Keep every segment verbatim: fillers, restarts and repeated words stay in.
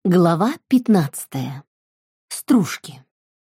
Глава пятнадцатая. Стружки.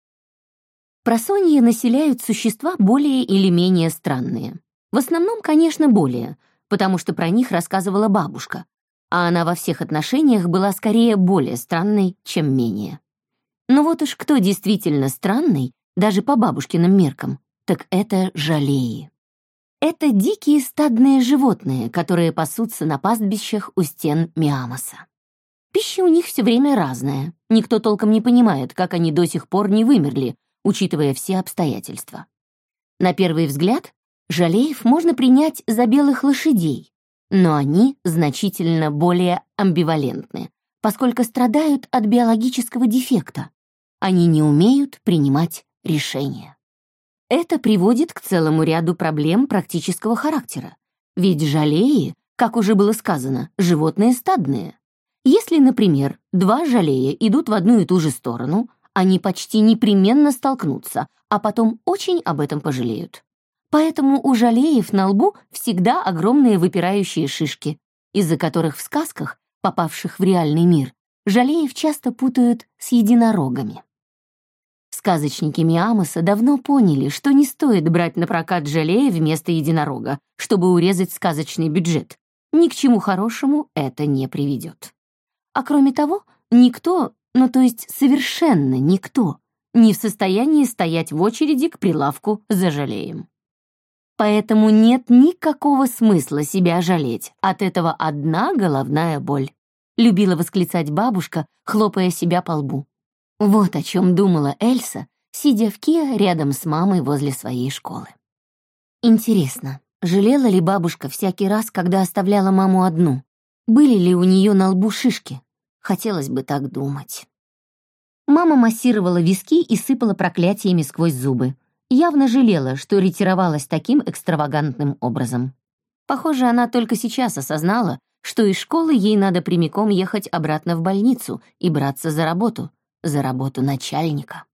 Просонья населяют существа более или менее странные. В основном, конечно, более, потому что про них рассказывала бабушка, а она во всех отношениях была скорее более странной, чем менее. Но вот уж кто действительно странный, даже по бабушкиным меркам, так это жалеи. Это дикие стадные животные, которые пасутся на пастбищах у стен Миамоса. Пища у них все время разная. Никто толком не понимает, как они до сих пор не вымерли, учитывая все обстоятельства. На первый взгляд, жалеев можно принять за белых лошадей, но они значительно более амбивалентны, поскольку страдают от биологического дефекта. Они не умеют принимать решения. Это приводит к целому ряду проблем практического характера. Ведь жалеи, как уже было сказано, животные стадные. Если, например, два жалея идут в одну и ту же сторону, они почти непременно столкнутся, а потом очень об этом пожалеют. Поэтому у жалеев на лбу всегда огромные выпирающие шишки, из-за которых в сказках, попавших в реальный мир, жалеев часто путают с единорогами. Сказочники Миамоса давно поняли, что не стоит брать на прокат жалея вместо единорога, чтобы урезать сказочный бюджет. Ни к чему хорошему это не приведет. А кроме того, никто, ну то есть совершенно никто, не в состоянии стоять в очереди к прилавку за жалеем. Поэтому нет никакого смысла себя жалеть, от этого одна головная боль, любила восклицать бабушка, хлопая себя по лбу. Вот о чем думала Эльса, сидя в Киа рядом с мамой возле своей школы. Интересно, жалела ли бабушка всякий раз, когда оставляла маму одну? Были ли у нее на лбу шишки? Хотелось бы так думать. Мама массировала виски и сыпала проклятиями сквозь зубы. Явно жалела, что ретировалась таким экстравагантным образом. Похоже, она только сейчас осознала, что из школы ей надо прямиком ехать обратно в больницу и браться за работу, за работу начальника.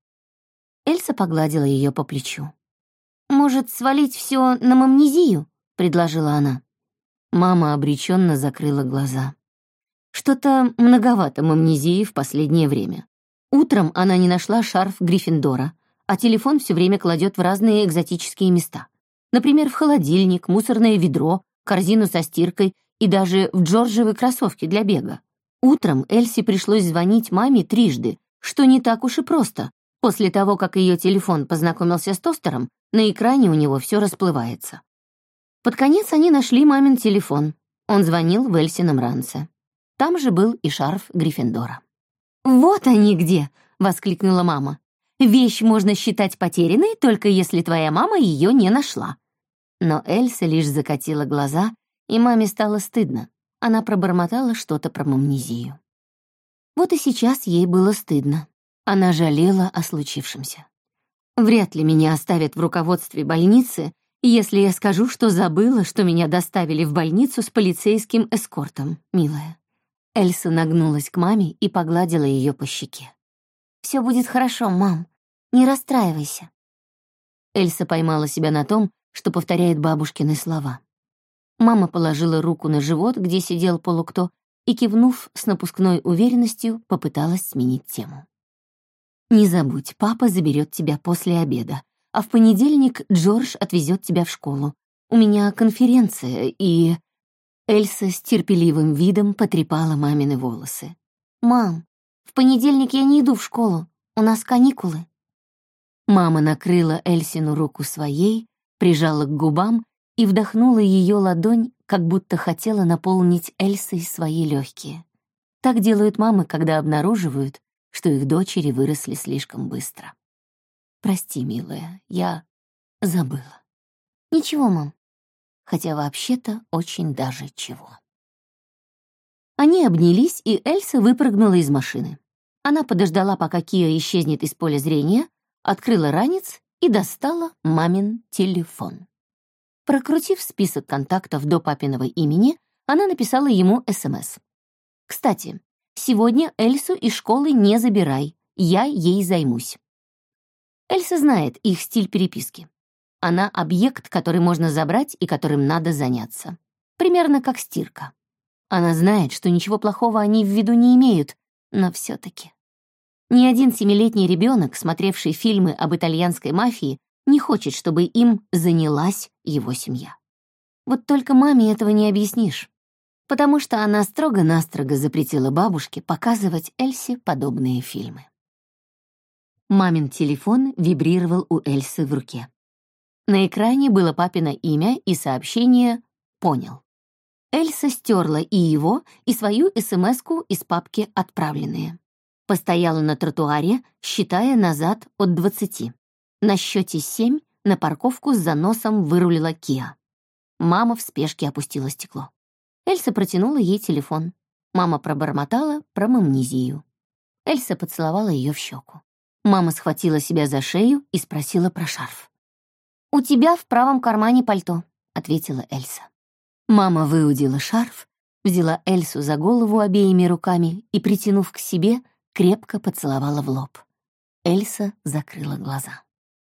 Эльса погладила ее по плечу. «Может, свалить все на мамнезию?» — предложила она. Мама обреченно закрыла глаза. Что-то многовато мамнезии в последнее время. Утром она не нашла шарф Гриффиндора, а телефон все время кладет в разные экзотические места. Например, в холодильник, мусорное ведро, корзину со стиркой и даже в джорджевые кроссовки для бега. Утром Эльсе пришлось звонить маме трижды, что не так уж и просто. После того, как ее телефон познакомился с тостером, на экране у него все расплывается. Под конец они нашли мамин телефон. Он звонил в Эльсином ранце. Там же был и шарф Гриффиндора. «Вот они где!» — воскликнула мама. «Вещь можно считать потерянной, только если твоя мама ее не нашла». Но Эльса лишь закатила глаза, и маме стало стыдно. Она пробормотала что-то про мамнезию. Вот и сейчас ей было стыдно. Она жалела о случившемся. «Вряд ли меня оставят в руководстве больницы, если я скажу, что забыла, что меня доставили в больницу с полицейским эскортом, милая». Эльса нагнулась к маме и погладила ее по щеке. «Все будет хорошо, мам. Не расстраивайся». Эльса поймала себя на том, что повторяет бабушкины слова. Мама положила руку на живот, где сидел полукто, и, кивнув с напускной уверенностью, попыталась сменить тему. «Не забудь, папа заберет тебя после обеда, а в понедельник Джордж отвезет тебя в школу. У меня конференция, и...» Эльса с терпеливым видом потрепала мамины волосы. «Мам, в понедельник я не иду в школу, у нас каникулы». Мама накрыла Эльсину руку своей, прижала к губам и вдохнула ее ладонь, как будто хотела наполнить Эльсой свои легкие. Так делают мамы, когда обнаруживают, что их дочери выросли слишком быстро. «Прости, милая, я забыла». «Ничего, мам. Хотя вообще-то очень даже чего». Они обнялись, и Эльса выпрыгнула из машины. Она подождала, пока Киа исчезнет из поля зрения, открыла ранец и достала мамин телефон. Прокрутив список контактов до папиного имени, она написала ему СМС. «Кстати, сегодня Эльсу из школы не забирай, я ей займусь». Эльса знает их стиль переписки. Она объект, который можно забрать и которым надо заняться. Примерно как стирка. Она знает, что ничего плохого они в виду не имеют, но все-таки. Ни один семилетний ребенок, смотревший фильмы об итальянской мафии, не хочет, чтобы им занялась его семья. Вот только маме этого не объяснишь, потому что она строго-настрого запретила бабушке показывать Эльсе подобные фильмы. Мамин телефон вибрировал у Эльсы в руке. На экране было папино имя и сообщение «Понял». Эльса стерла и его, и свою эсэмэску из папки «Отправленные». Постояла на тротуаре, считая назад от двадцати. На счете семь на парковку с заносом вырулила Киа. Мама в спешке опустила стекло. Эльса протянула ей телефон. Мама пробормотала про мамнезию. Эльса поцеловала ее в щеку. Мама схватила себя за шею и спросила про шарф. «У тебя в правом кармане пальто», — ответила Эльса. Мама выудила шарф, взяла Эльсу за голову обеими руками и, притянув к себе, крепко поцеловала в лоб. Эльса закрыла глаза.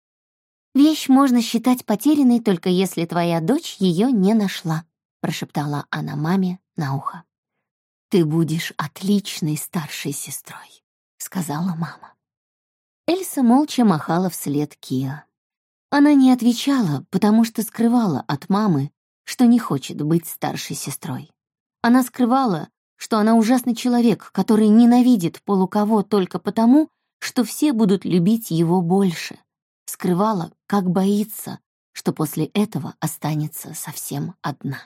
«Вещь можно считать потерянной, только если твоя дочь ее не нашла», — прошептала она маме на ухо. «Ты будешь отличной старшей сестрой», — сказала мама. Эльса молча махала вслед Киа. Она не отвечала, потому что скрывала от мамы, что не хочет быть старшей сестрой. Она скрывала, что она ужасный человек, который ненавидит полукого только потому, что все будут любить его больше. Скрывала, как боится, что после этого останется совсем одна.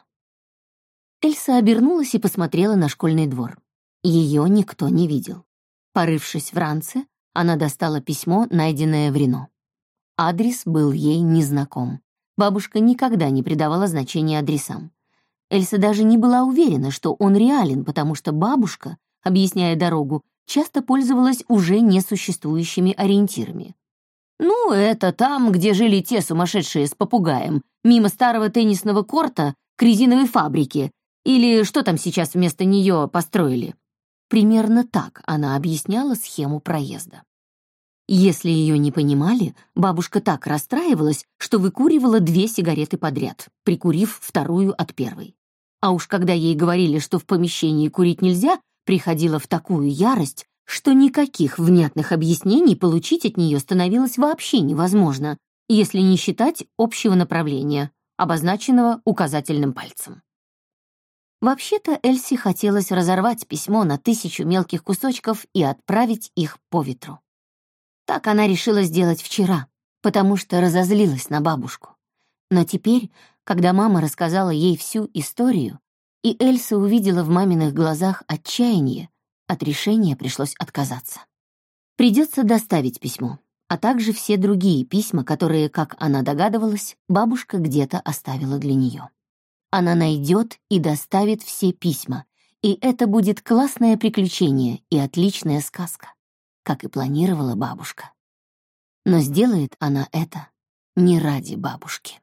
Эльса обернулась и посмотрела на школьный двор. Ее никто не видел. Порывшись в ранце, она достала письмо, найденное в Рено. Адрес был ей незнаком. Бабушка никогда не придавала значения адресам. Эльса даже не была уверена, что он реален, потому что бабушка, объясняя дорогу, часто пользовалась уже несуществующими ориентирами. «Ну, это там, где жили те сумасшедшие с попугаем, мимо старого теннисного корта к резиновой фабрике, или что там сейчас вместо нее построили». Примерно так она объясняла схему проезда. Если ее не понимали, бабушка так расстраивалась, что выкуривала две сигареты подряд, прикурив вторую от первой. А уж когда ей говорили, что в помещении курить нельзя, приходила в такую ярость, что никаких внятных объяснений получить от нее становилось вообще невозможно, если не считать общего направления, обозначенного указательным пальцем. Вообще-то Эльсе хотелось разорвать письмо на тысячу мелких кусочков и отправить их по ветру. Так она решила сделать вчера, потому что разозлилась на бабушку. Но теперь, когда мама рассказала ей всю историю, и Эльса увидела в маминых глазах отчаяние, от решения пришлось отказаться. Придется доставить письмо, а также все другие письма, которые, как она догадывалась, бабушка где-то оставила для нее. Она найдет и доставит все письма, и это будет классное приключение и отличная сказка, как и планировала бабушка. Но сделает она это не ради бабушки.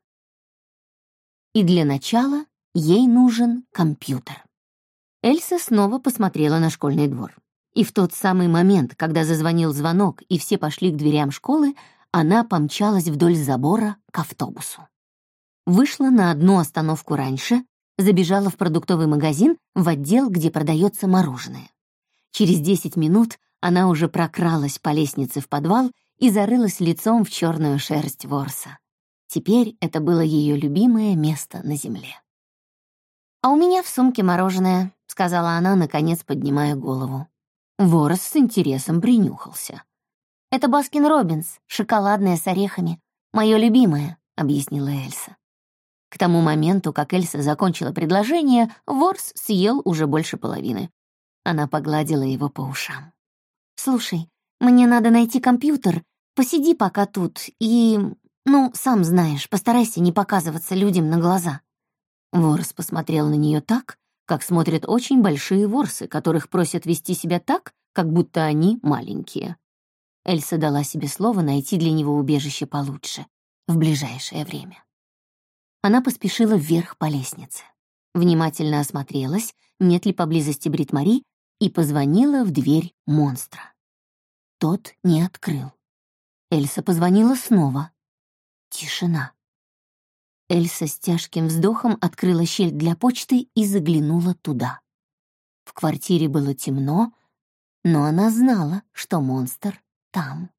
И для начала ей нужен компьютер. Эльса снова посмотрела на школьный двор. И в тот самый момент, когда зазвонил звонок и все пошли к дверям школы, она помчалась вдоль забора к автобусу. Вышла на одну остановку раньше, забежала в продуктовый магазин в отдел, где продается мороженое. Через десять минут она уже прокралась по лестнице в подвал и зарылась лицом в черную шерсть ворса. Теперь это было ее любимое место на земле. «А у меня в сумке мороженое», — сказала она, наконец поднимая голову. Ворс с интересом принюхался. «Это Баскин-Роббинс, шоколадное с орехами. Мое любимое», — объяснила Эльса. К тому моменту, как Эльса закончила предложение, Ворс съел уже больше половины. Она погладила его по ушам. «Слушай, мне надо найти компьютер. Посиди пока тут и, ну, сам знаешь, постарайся не показываться людям на глаза». Ворс посмотрел на нее так, как смотрят очень большие ворсы, которых просят вести себя так, как будто они маленькие. Эльса дала себе слово найти для него убежище получше в ближайшее время. Она поспешила вверх по лестнице, внимательно осмотрелась, нет ли поблизости Брит-Мари, и позвонила в дверь монстра. Тот не открыл. Эльса позвонила снова. Тишина. Эльса с тяжким вздохом открыла щель для почты и заглянула туда. В квартире было темно, но она знала, что монстр там.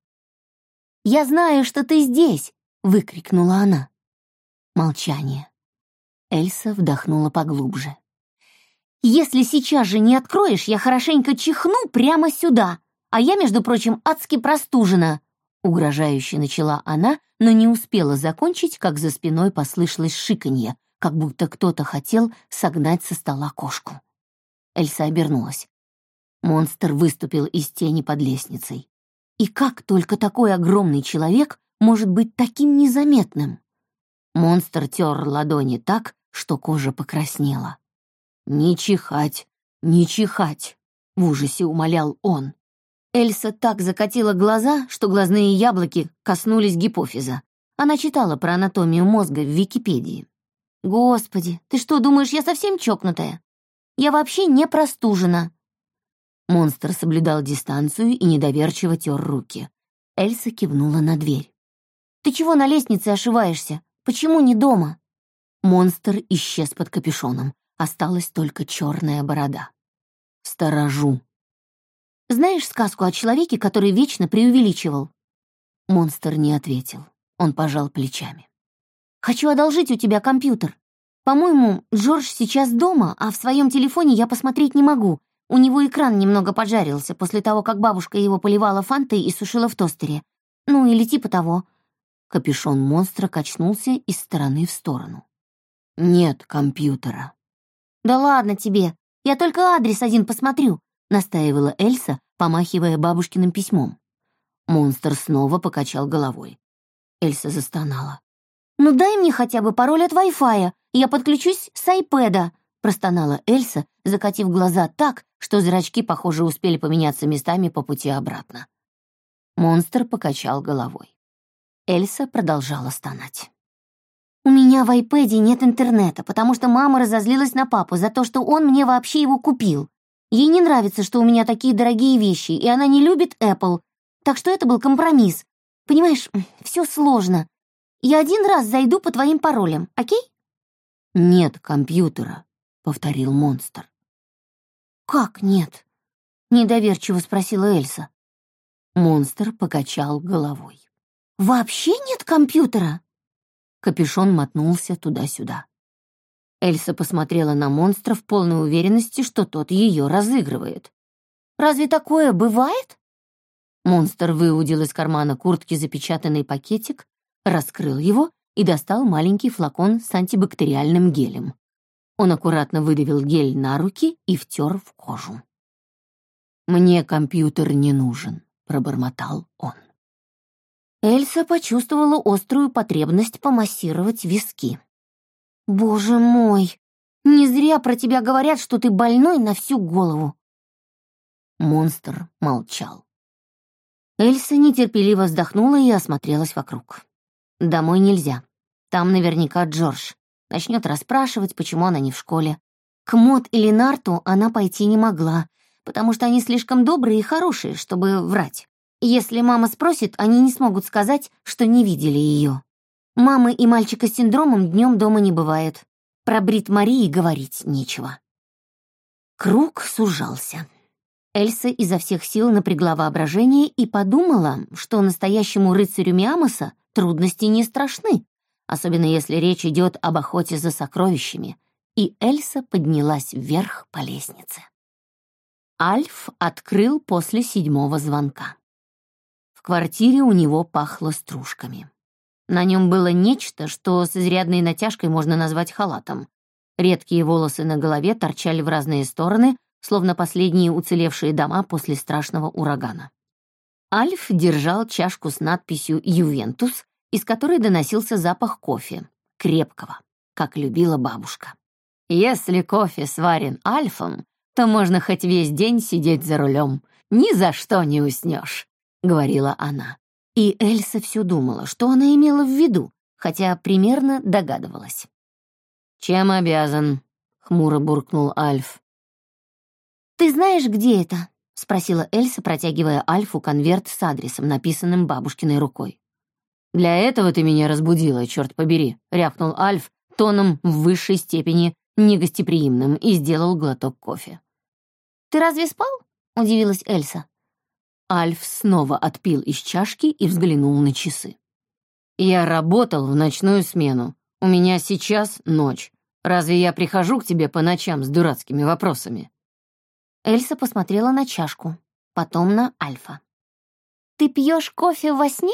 «Я знаю, что ты здесь!» — выкрикнула она. Молчание. Эльса вдохнула поглубже. «Если сейчас же не откроешь, я хорошенько чихну прямо сюда, а я, между прочим, адски простужена!» Угрожающе начала она, но не успела закончить, как за спиной послышалось шиканье, как будто кто-то хотел согнать со стола кошку. Эльса обернулась. Монстр выступил из тени под лестницей. И как только такой огромный человек может быть таким незаметным? Монстр тер ладони так, что кожа покраснела. «Не чихать, не чихать!» — в ужасе умолял он. Эльса так закатила глаза, что глазные яблоки коснулись гипофиза. Она читала про анатомию мозга в Википедии. «Господи, ты что, думаешь, я совсем чокнутая? Я вообще не простужена!» Монстр соблюдал дистанцию и недоверчиво тер руки. Эльса кивнула на дверь. «Ты чего на лестнице ошиваешься? Почему не дома?» Монстр исчез под капюшоном. Осталась только черная борода. «Сторожу». «Знаешь сказку о человеке, который вечно преувеличивал?» Монстр не ответил. Он пожал плечами. «Хочу одолжить у тебя компьютер. По-моему, Джордж сейчас дома, а в своем телефоне я посмотреть не могу. У него экран немного поджарился после того, как бабушка его поливала фантой и сушила в тостере. Ну, или типа того». Капюшон монстра качнулся из стороны в сторону. «Нет компьютера». «Да ладно тебе, я только адрес один посмотрю», — настаивала Эльса, помахивая бабушкиным письмом. Монстр снова покачал головой. Эльса застонала. «Ну дай мне хотя бы пароль от Wi-Fi, я подключусь с айпэда», — простонала Эльса, закатив глаза так, что зрачки, похоже, успели поменяться местами по пути обратно. Монстр покачал головой. Эльса продолжала стонать. «У меня в айпэде нет интернета, потому что мама разозлилась на папу за то, что он мне вообще его купил. Ей не нравится, что у меня такие дорогие вещи, и она не любит Apple, так что это был компромисс. Понимаешь, все сложно. Я один раз зайду по твоим паролям, окей?» «Нет компьютера», — повторил монстр. «Как нет?» — недоверчиво спросила Эльса. Монстр покачал головой. «Вообще нет компьютера?» Капюшон мотнулся туда-сюда. Эльса посмотрела на монстра в полной уверенности, что тот ее разыгрывает. «Разве такое бывает?» Монстр выудил из кармана куртки запечатанный пакетик, раскрыл его и достал маленький флакон с антибактериальным гелем. Он аккуратно выдавил гель на руки и втер в кожу. «Мне компьютер не нужен», — пробормотал он. Эльса почувствовала острую потребность помассировать виски. «Боже мой, не зря про тебя говорят, что ты больной на всю голову». Монстр молчал. Эльса нетерпеливо вздохнула и осмотрелась вокруг. Домой нельзя. Там наверняка Джордж. Начнет расспрашивать, почему она не в школе. К Мод или Нарту она пойти не могла, потому что они слишком добрые и хорошие, чтобы врать. Если мама спросит, они не смогут сказать, что не видели ее. Мамы и мальчика с синдромом днем дома не бывает. Про Брит Марии говорить нечего. Круг сужался. Эльса изо всех сил напрягла воображение и подумала, что настоящему рыцарю Миамоса трудности не страшны, особенно если речь идет об охоте за сокровищами, и Эльса поднялась вверх по лестнице. Альф открыл после седьмого звонка. В квартире у него пахло стружками. На нем было нечто, что с изрядной натяжкой можно назвать халатом. Редкие волосы на голове торчали в разные стороны, словно последние уцелевшие дома после страшного урагана. Альф держал чашку с надписью «Ювентус», из которой доносился запах кофе, крепкого, как любила бабушка. «Если кофе сварен Альфом, то можно хоть весь день сидеть за рулем, ни за что не уснешь», — говорила она. И Эльса все думала, что она имела в виду, хотя примерно догадывалась. «Чем обязан?» — хмуро буркнул Альф. «Ты знаешь, где это?» — спросила Эльса, протягивая Альфу конверт с адресом, написанным бабушкиной рукой. «Для этого ты меня разбудила, черт побери», — рявкнул Альф тоном в высшей степени негостеприимным и сделал глоток кофе. «Ты разве спал? удивилась Эльса. Альф снова отпил из чашки и взглянул на часы. «Я работал в ночную смену. У меня сейчас ночь. Разве я прихожу к тебе по ночам с дурацкими вопросами?» Эльса посмотрела на чашку, потом на Альфа. «Ты пьешь кофе во сне?»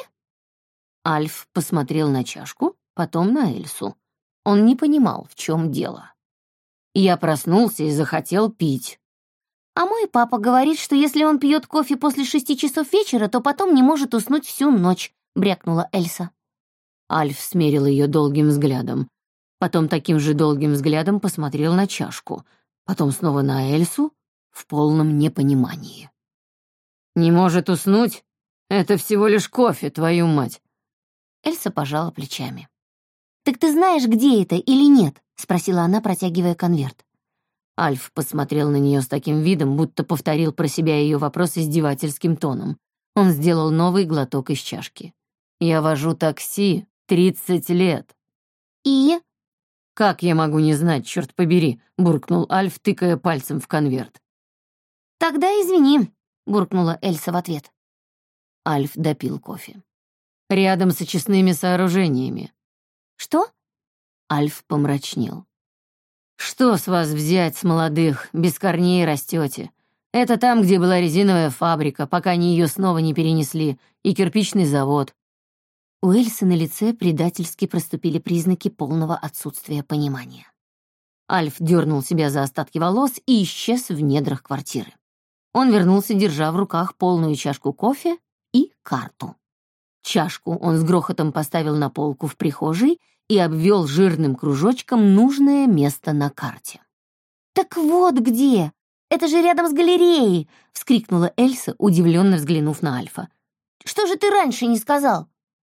Альф посмотрел на чашку, потом на Эльсу. Он не понимал, в чем дело. «Я проснулся и захотел пить». «А мой папа говорит, что если он пьет кофе после шести часов вечера, то потом не может уснуть всю ночь», — брякнула Эльса. Альф смерил ее долгим взглядом. Потом таким же долгим взглядом посмотрел на чашку. Потом снова на Эльсу в полном непонимании. «Не может уснуть? Это всего лишь кофе, твою мать!» Эльса пожала плечами. «Так ты знаешь, где это или нет?» — спросила она, протягивая конверт. Альф посмотрел на нее с таким видом, будто повторил про себя ее вопрос издевательским тоном. Он сделал новый глоток из чашки. «Я вожу такси тридцать лет». «И?» «Как я могу не знать, черт побери?» — буркнул Альф, тыкая пальцем в конверт. «Тогда извини», — буркнула Эльса в ответ. Альф допил кофе. «Рядом с очистными сооружениями». «Что?» Альф помрачнел. «Что с вас взять, с молодых, без корней растете? Это там, где была резиновая фабрика, пока они ее снова не перенесли, и кирпичный завод». У Эльсы на лице предательски проступили признаки полного отсутствия понимания. Альф дернул себя за остатки волос и исчез в недрах квартиры. Он вернулся, держа в руках полную чашку кофе и карту. Чашку он с грохотом поставил на полку в прихожей и обвел жирным кружочком нужное место на карте. «Так вот где! Это же рядом с галереей!» — вскрикнула Эльса, удивленно взглянув на Альфа. «Что же ты раньше не сказал?»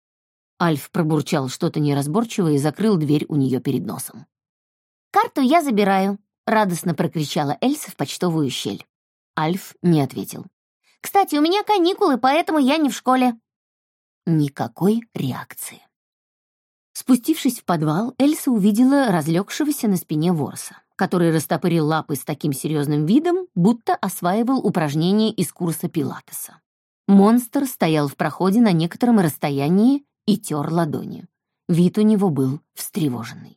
Альф пробурчал что-то неразборчивое и закрыл дверь у нее перед носом. «Карту я забираю», — радостно прокричала Эльса в почтовую щель. Альф не ответил. «Кстати, у меня каникулы, поэтому я не в школе». Никакой реакции. Спустившись в подвал, Эльса увидела разлегшегося на спине ворса, который растопырил лапы с таким серьезным видом, будто осваивал упражнения из курса пилатеса. Монстр стоял в проходе на некотором расстоянии и тер ладони. Вид у него был встревоженный.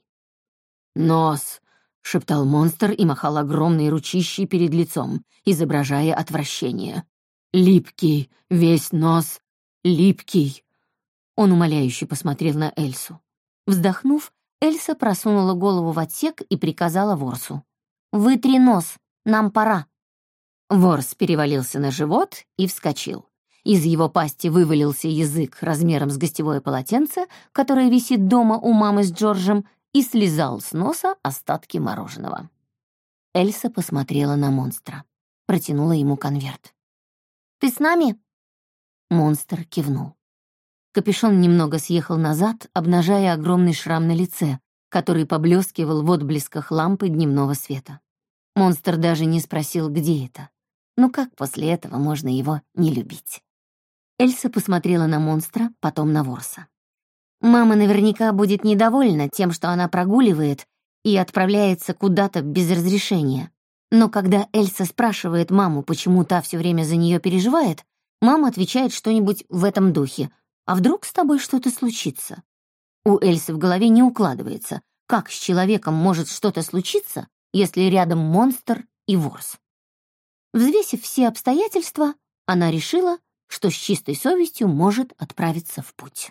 «Нос!» — шептал монстр и махал огромной ручищей перед лицом, изображая отвращение. «Липкий, весь нос, липкий!» Он умоляюще посмотрел на Эльсу. Вздохнув, Эльса просунула голову в отсек и приказала ворсу. «Вытри нос, нам пора». Ворс перевалился на живот и вскочил. Из его пасти вывалился язык размером с гостевое полотенце, которое висит дома у мамы с Джорджем, и слезал с носа остатки мороженого. Эльса посмотрела на монстра, протянула ему конверт. «Ты с нами?» Монстр кивнул. Капюшон немного съехал назад, обнажая огромный шрам на лице, который поблескивал в отблесках лампы дневного света. Монстр даже не спросил, где это. Ну как после этого можно его не любить? Эльса посмотрела на монстра, потом на ворса. «Мама наверняка будет недовольна тем, что она прогуливает и отправляется куда-то без разрешения. Но когда Эльса спрашивает маму, почему та все время за нее переживает, мама отвечает что-нибудь в этом духе. «А вдруг с тобой что-то случится?» У Эльсы в голове не укладывается, как с человеком может что-то случиться, если рядом монстр и ворс. Взвесив все обстоятельства, она решила, что с чистой совестью может отправиться в путь.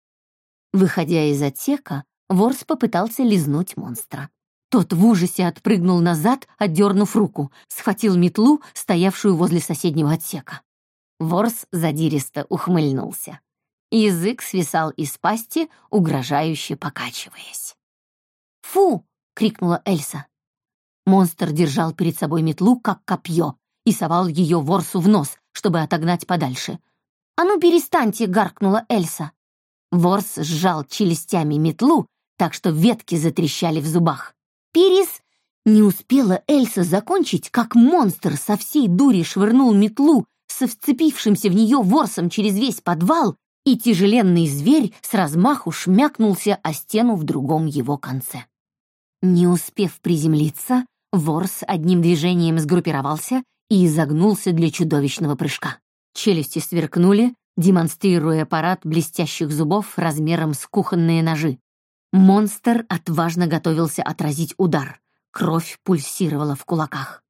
Выходя из отсека, ворс попытался лизнуть монстра. Тот в ужасе отпрыгнул назад, отдернув руку, схватил метлу, стоявшую возле соседнего отсека. Ворс задиристо ухмыльнулся. Язык свисал из пасти, угрожающе покачиваясь. «Фу!» — крикнула Эльса. Монстр держал перед собой метлу, как копье, и совал ее ворсу в нос, чтобы отогнать подальше. «А ну перестаньте!» — гаркнула Эльса. Ворс сжал челюстями метлу, так что ветки затрещали в зубах. «Перес...» Не успела Эльса закончить, как монстр со всей дури швырнул метлу со вцепившимся в нее ворсом через весь подвал, и тяжеленный зверь с размаху шмякнулся о стену в другом его конце. Не успев приземлиться, ворс одним движением сгруппировался и изогнулся для чудовищного прыжка. Челюсти сверкнули, демонстрируя парад блестящих зубов размером с кухонные ножи. Монстр отважно готовился отразить удар. Кровь пульсировала в кулаках.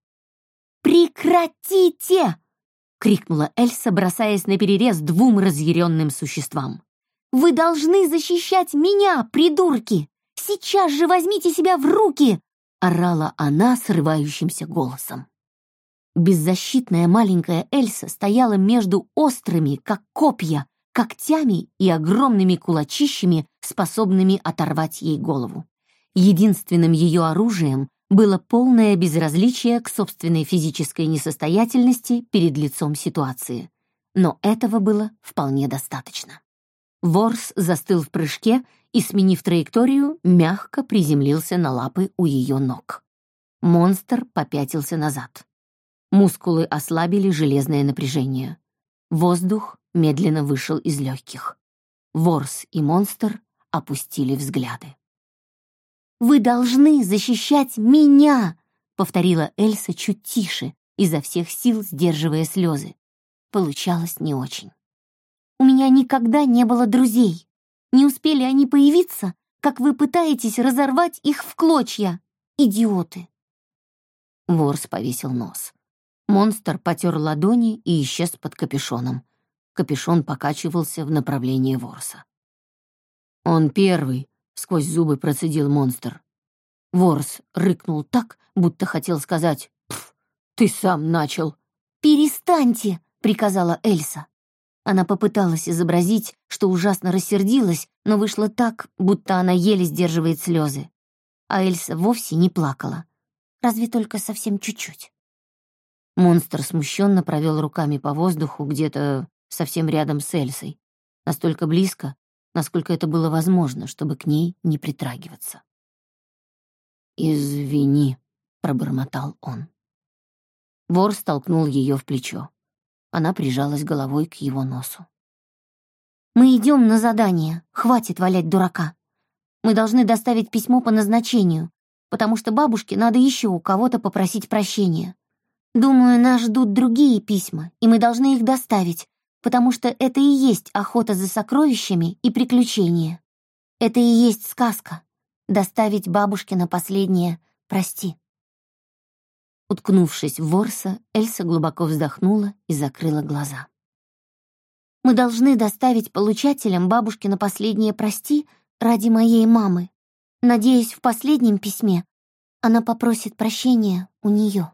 «Прекратите!» — крикнула Эльса, бросаясь наперерез двум разъяренным существам. «Вы должны защищать меня, придурки! Сейчас же возьмите себя в руки!» — орала она срывающимся голосом. Беззащитная маленькая Эльса стояла между острыми, как копья, когтями и огромными кулачищами, способными оторвать ей голову. Единственным ее оружием было полное безразличие к собственной физической несостоятельности перед лицом ситуации. Но этого было вполне достаточно. Ворс застыл в прыжке и, сменив траекторию, мягко приземлился на лапы у ее ног. Монстр попятился назад. Мускулы ослабили железное напряжение. Воздух медленно вышел из легких. Ворс и монстр опустили взгляды. «Вы должны защищать меня!» — повторила Эльса чуть тише, изо всех сил сдерживая слезы. Получалось не очень. «У меня никогда не было друзей. Не успели они появиться, как вы пытаетесь разорвать их в клочья. Идиоты!» Ворс повесил нос. Монстр потер ладони и исчез под капюшоном. Капюшон покачивался в направлении Ворса. «Он первый», — сквозь зубы процедил монстр. Ворс рыкнул так, будто хотел сказать: «Пф, ты сам начал». «Перестаньте», — приказала Эльса. Она попыталась изобразить, что ужасно рассердилась, но вышло так, будто она еле сдерживает слезы. А Эльса вовсе не плакала. Разве только совсем чуть-чуть. Монстр смущенно провел руками по воздуху где-то совсем рядом с Эльсой. Настолько близко, насколько это было возможно, чтобы к ней не притрагиваться. «Извини», — пробормотал он. Вор столкнул ее в плечо. Она прижалась головой к его носу. «Мы идем на задание, хватит валять дурака. Мы должны доставить письмо по назначению, потому что бабушке надо еще у кого-то попросить прощения. Думаю, нас ждут другие письма, и мы должны их доставить, потому что это и есть охота за сокровищами и приключения. Это и есть сказка — доставить бабушке на последнее «прости». Уткнувшись в Ворса, Эльса глубоко вздохнула и закрыла глаза. «Мы должны доставить получателям бабушке на последнее «прости» ради моей мамы. Надеюсь, в последнем письме она попросит прощения у нее».